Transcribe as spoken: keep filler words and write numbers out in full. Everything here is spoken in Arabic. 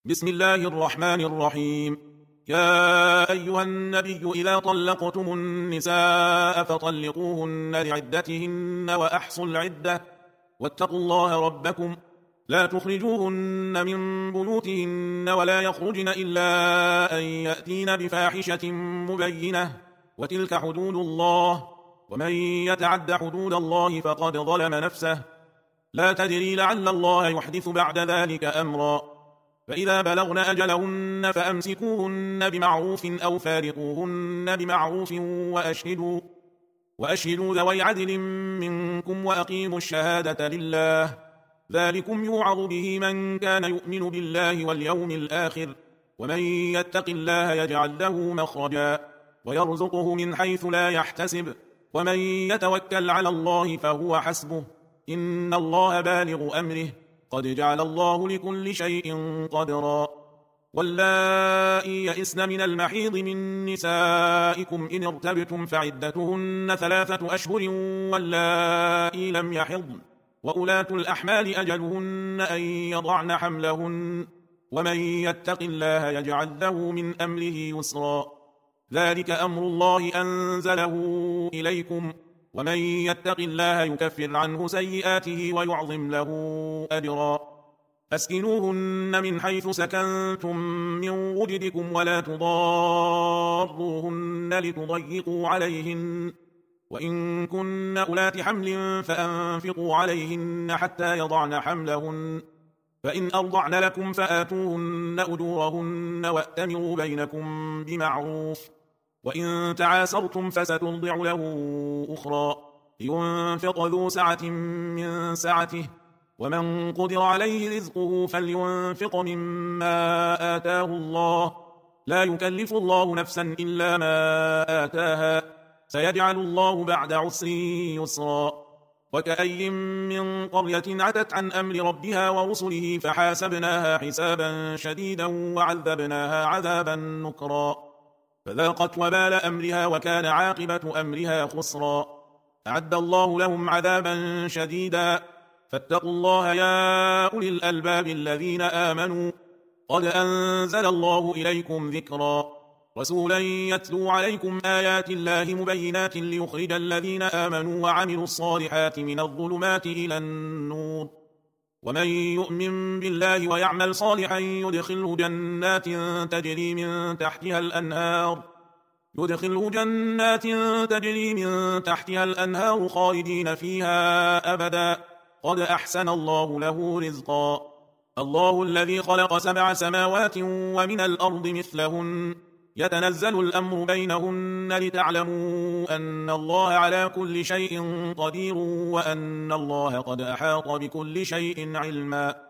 بسم الله الرحمن الرحيم. يا أيها النبي إذا طلقتم النساء فطلقوهن لعدتهن وأحصوا العدة واتقوا الله ربكم لا تخرجوهن من بيوتهن ولا يخرجن إلا أن يأتين بفاحشة مبينة وتلك حدود الله ومن يتعد حدود الله فقد ظلم نفسه لا تدري لعل الله يحدث بعد ذلك أمرا. فإذا بلغن أجلهن فأمسكوهن بمعروف أو فارقوهن بمعروف وأشهدوا, وأشهدوا ذوي عدل منكم وأقيموا الشهادة لله ذلكم يوعظ به من كان يؤمن بالله واليوم الآخر ومن يتق الله يجعل له مخرجا ويرزقه من حيث لا يحتسب ومن يتوكل على الله فهو حسبه إن الله بالغ أمره قد جعل الله لكل شيء قدرا. واللائي يئسن من المحيض من نسائكم إن ارتبتم فعدتهن ثلاثة أشهر واللائي لم يحضن وأولاة الأحمال أجلهن أن يضعن حملهن ومن يتق الله يجعل له من أمره يسرا ذلك أمر الله أنزله إليكم ومن يتق الله يكفر عنه سيئاته ويعظم له أجرا. أسكنوهن من حيث سكنتم من وجدكم ولا تضاروهن لتضيقوا عليهن وإن كن أولات حمل فأنفقوا عليهن حتى يضعن حملهن فإن أرضعن لكم فآتوهن أجورهن وأتمروا بينكم بمعروف وإن تعاسرتم فسترضع له أخرى لينفق ذو سعة من سعته ومن قدر عليه رزقه فلينفق مما آتاه الله لا يكلف الله نفسا إلا ما آتاها سيجعل الله بعد عسر يسرا. وكأي من قرية عتت عن أمر ربها ورسله فحاسبناها حسابا شديدا وعذبناها عذابا نكرا فذاقت وبال أمرها وكان عاقبة أمرها خسرا. أعد الله لهم عذابا شديدا فاتقوا الله يا أولي الألباب الذين آمنوا قد أنزل الله إليكم ذكرا رسولا يتلو عليكم آيات الله مبينات ليخرج الذين آمنوا وعملوا الصالحات من الظلمات إلى النور ومن يؤمن بالله ويعمل صالحا يدخله جنات تجري من تحتها الأنهار يدخله جنات تجري من تحتها الأنهار خالدين فيها أبدا قد أحسن الله له رزقا. الله الذي خلق سبع سماوات ومن الأرض مثلهن يتنزل الأمر بينهن لتعلموا أن الله على كل شيء قدير وأن الله قد أحاط بكل شيء علما.